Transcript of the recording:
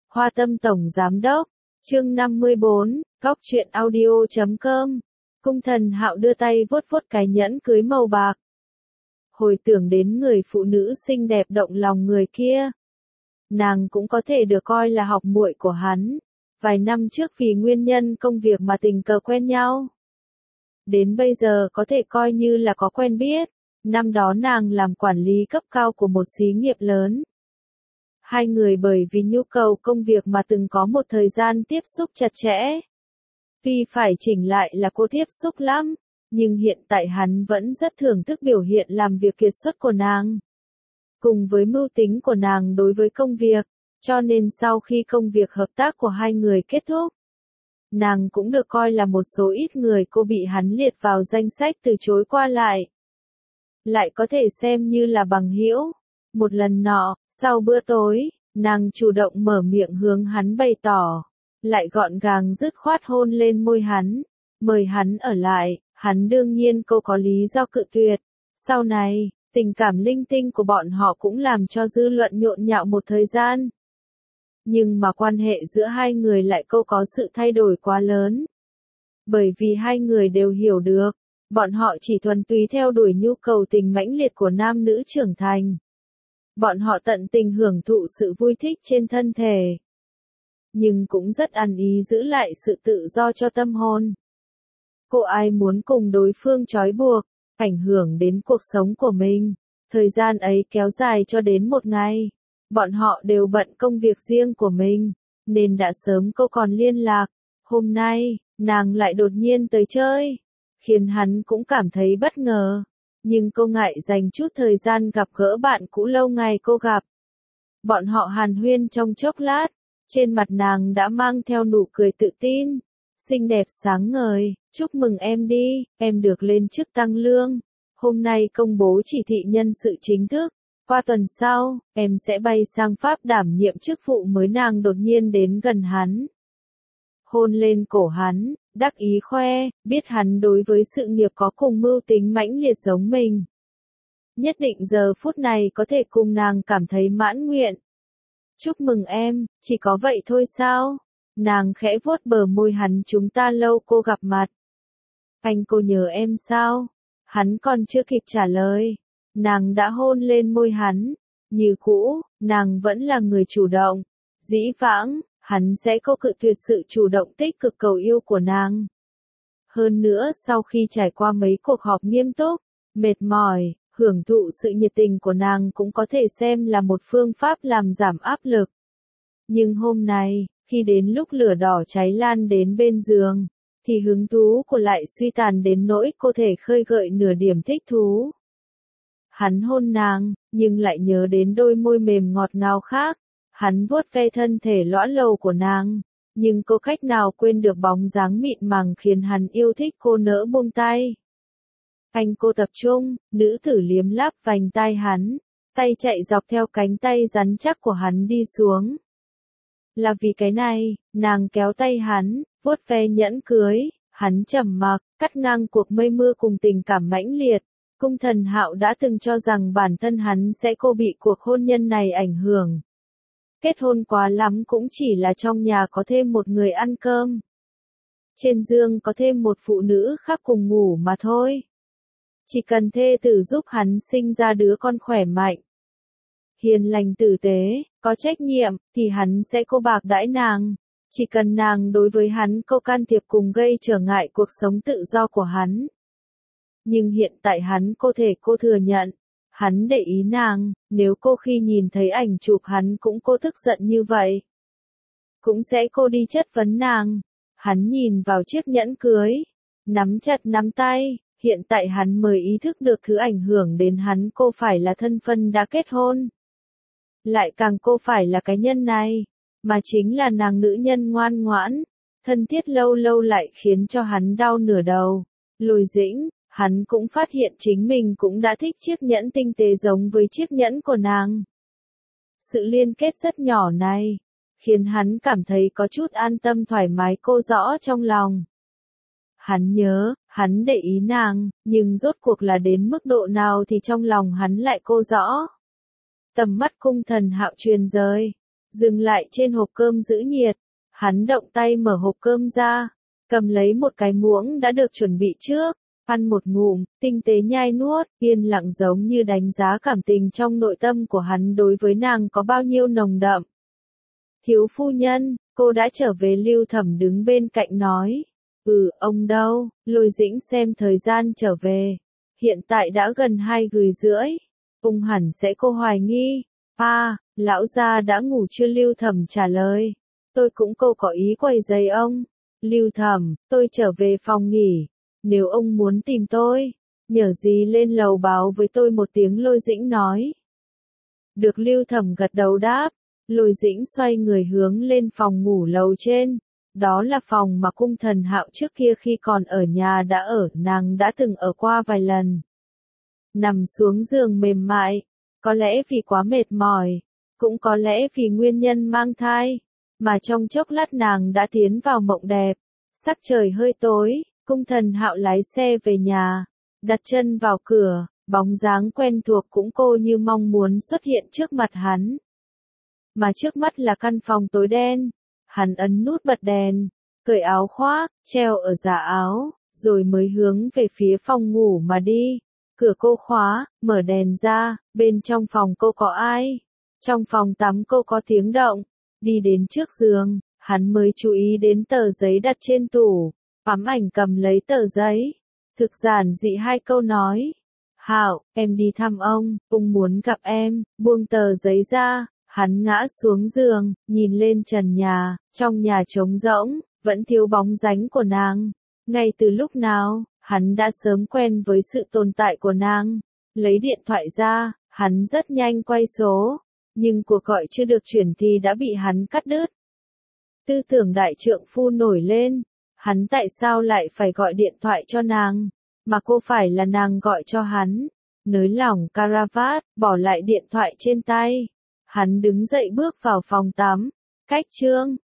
Hoa Tâm Tổng Giám Đốc, chương 54, Góc truyện audio.com. Cung Thần Hạo đưa tay vuốt vuốt cái nhẫn cưới màu bạc. Hồi tưởng đến người phụ nữ xinh đẹp động lòng người kia. Nàng cũng có thể được coi là học muội của hắn. Vài năm trước vì nguyên nhân công việc mà tình cờ quen nhau. Đến bây giờ có thể coi như là có quen biết. Năm đó nàng làm quản lý cấp cao của một xí nghiệp lớn. Hai người bởi vì nhu cầu công việc mà từng có một thời gian tiếp xúc chặt chẽ. Vì phải chỉnh lại là cô tiếp xúc lắm, nhưng hiện tại hắn vẫn rất thưởng thức biểu hiện làm việc kiệt xuất của nàng. Cùng với mưu tính của nàng đối với công việc, cho nên sau khi công việc hợp tác của hai người kết thúc, nàng cũng được coi là một số ít người cô bị hắn liệt vào danh sách từ chối qua lại. Lại có thể xem như là bằng hữu. Một lần nọ, sau bữa tối, nàng chủ động mở miệng hướng hắn bày tỏ, lại gọn gàng dứt khoát hôn lên môi hắn, mời hắn ở lại, hắn đương nhiên cô có lý do cự tuyệt. Sau này, tình cảm linh tinh của bọn họ cũng làm cho dư luận nhộn nhạo một thời gian. Nhưng mà quan hệ giữa hai người lại có sự thay đổi quá lớn. Bởi vì hai người đều hiểu được, bọn họ chỉ thuần túy theo đuổi nhu cầu tình mãnh liệt của nam nữ trưởng thành. Bọn họ tận tình hưởng thụ sự vui thích trên thân thể. Nhưng cũng rất ăn ý giữ lại sự tự do cho tâm hồn. Cô ai muốn cùng đối phương trói buộc, ảnh hưởng đến cuộc sống của mình. Thời gian ấy kéo dài cho đến một ngày. Bọn họ đều bận công việc riêng của mình, nên đã sớm cô còn liên lạc. Hôm nay, nàng lại đột nhiên tới chơi, khiến hắn cũng cảm thấy bất ngờ. Nhưng cô ngại dành chút thời gian gặp gỡ bạn cũ lâu ngày cô gặp. Bọn họ hàn huyên trong chốc lát, trên mặt nàng đã mang theo nụ cười tự tin, xinh đẹp sáng ngời. Chúc mừng em đi, em được lên chức tăng lương. Hôm nay công bố chỉ thị nhân sự chính thức. Qua tuần sau, em sẽ bay sang Pháp đảm nhiệm chức vụ mới. Nàng đột nhiên đến gần hắn, hôn lên cổ hắn, đắc ý khoe, biết hắn đối với sự nghiệp có cùng mưu tính mãnh liệt giống mình. Nhất định giờ phút này có thể cùng nàng cảm thấy mãn nguyện. Chúc mừng em, chỉ có vậy thôi sao? Nàng khẽ vuốt bờ môi hắn. Chúng ta lâu cô gặp mặt. Anh cô nhớ em sao? Hắn còn chưa kịp trả lời, nàng đã hôn lên môi hắn. Như cũ, nàng vẫn là người chủ động. Dĩ vãng, hắn sẽ cự tuyệt sự chủ động tích cực cầu yêu của nàng. Hơn nữa sau khi trải qua mấy cuộc họp nghiêm túc, mệt mỏi, hưởng thụ sự nhiệt tình của nàng cũng có thể xem là một phương pháp làm giảm áp lực. Nhưng hôm nay, khi đến lúc lửa đỏ cháy lan đến bên giường, thì hứng thú của lại suy tàn đến nỗi cô thể khơi gợi nửa điểm thích thú. Hắn hôn nàng, nhưng lại nhớ đến đôi môi mềm ngọt ngào khác. Hắn vuốt ve thân thể lõa lồ của nàng, nhưng cô cách nào quên được bóng dáng mịn màng khiến hắn yêu thích. Cô nỡ buông tay. Anh cô tập trung, nữ tử liếm láp vành tai hắn, tay chạy dọc theo cánh tay rắn chắc của hắn đi xuống. Là vì cái này, nàng kéo tay hắn, vuốt ve nhẫn cưới, hắn trầm mặc, cắt ngang cuộc mây mưa cùng tình cảm mãnh liệt. Cung Thần Hạo đã từng cho rằng bản thân hắn sẽ bị cuộc hôn nhân này ảnh hưởng. Kết hôn quá lắm cũng chỉ là trong nhà có thêm một người ăn cơm. Trên giường có thêm một phụ nữ khác cùng ngủ mà thôi. Chỉ cần thê tử giúp hắn sinh ra đứa con khỏe mạnh, hiền lành tử tế, có trách nhiệm, thì hắn sẽ bạc đãi nàng. Chỉ cần nàng đối với hắn can thiệp cùng gây trở ngại cuộc sống tự do của hắn. Nhưng hiện tại hắn thể thừa nhận, hắn để ý nàng, nếu khi nhìn thấy ảnh chụp hắn cũng tức giận như vậy. Cũng sẽ đi chất vấn nàng. Hắn nhìn vào chiếc nhẫn cưới, nắm chặt nắm tay, hiện tại hắn mới ý thức được thứ ảnh hưởng đến hắn phải là thân phận đã kết hôn. Lại càng phải là cái nhân này, mà chính là nàng nữ nhân ngoan ngoãn, thân thiết lâu lâu lại khiến cho hắn đau nửa đầu. Lôi Dĩnh, hắn cũng phát hiện chính mình cũng đã thích chiếc nhẫn tinh tế giống với chiếc nhẫn của nàng. Sự liên kết rất nhỏ này, khiến hắn cảm thấy có chút an tâm thoải mái rõ trong lòng. Hắn nhớ, hắn để ý nàng, nhưng rốt cuộc là đến mức độ nào thì trong lòng hắn lại rõ. Tầm mắt Cung Thần Hạo truyền rời, dừng lại trên hộp cơm giữ nhiệt. Hắn động tay mở hộp cơm ra, cầm lấy một cái muỗng đã được chuẩn bị trước, ăn một ngụm, tinh tế nhai nuốt, yên lặng giống như đánh giá cảm tình trong nội tâm của hắn đối với nàng có bao nhiêu nồng đậm. Thiếu phu nhân, cô đã trở về. Lưu Thẩm đứng bên cạnh nói. Ông đâu? Lôi Dĩnh xem thời gian trở về. Hiện tại đã gần 2:30. Ông hẳn sẽ cô hoài nghi. Lão gia đã ngủ chưa? Lưu Thẩm trả lời. Tôi cũng câu có ý quấy rầy ông. Lưu Thẩm, tôi trở về phòng nghỉ. Nếu ông muốn tìm tôi, nhờ gì lên lầu báo với tôi một tiếng. Lôi Dĩnh nói. Được. Lưu Thẩm gật đầu đáp. Lôi Dĩnh xoay người hướng lên phòng ngủ lầu trên. Đó là phòng mà Cung Thần Hạo trước kia khi còn ở nhà đã ở, nàng đã từng ở qua vài lần. Nằm xuống giường mềm mại, có lẽ vì quá mệt mỏi, cũng có lẽ vì nguyên nhân mang thai, mà trong chốc lát nàng đã tiến vào mộng đẹp. Sắc trời hơi tối, Cung Thần Hạo lái xe về nhà, đặt chân vào cửa, bóng dáng quen thuộc cũng cô như mong muốn xuất hiện trước mặt hắn. Mà trước mắt là căn phòng tối đen. Hắn ấn nút bật đèn, cởi áo khoác, treo ở giả áo, rồi mới hướng về phía phòng ngủ mà đi. Cửa cô khóa, mở đèn ra, bên trong phòng cô có ai? Trong phòng tắm cô có tiếng động. Đi đến trước giường, hắn mới chú ý đến tờ giấy đặt trên tủ, ấm ảnh cầm lấy tờ giấy. Thực giản dị 2 câu nói. Hạo, em đi thăm ông muốn gặp em. Buông tờ giấy ra. Hắn ngã xuống giường, nhìn lên trần nhà, trong nhà trống rỗng, vẫn thiếu bóng dáng của nàng. Ngay từ lúc nào, hắn đã sớm quen với sự tồn tại của nàng. Lấy điện thoại ra, hắn rất nhanh quay số, nhưng cuộc gọi chưa được chuyển thì đã bị hắn cắt đứt. Tư tưởng đại trượng phu nổi lên, hắn tại sao lại phải gọi điện thoại cho nàng, mà cô phải là nàng gọi cho hắn. Nới lỏng caravat, bỏ lại điện thoại trên tay. Hắn đứng dậy bước vào phòng tắm. Cách chương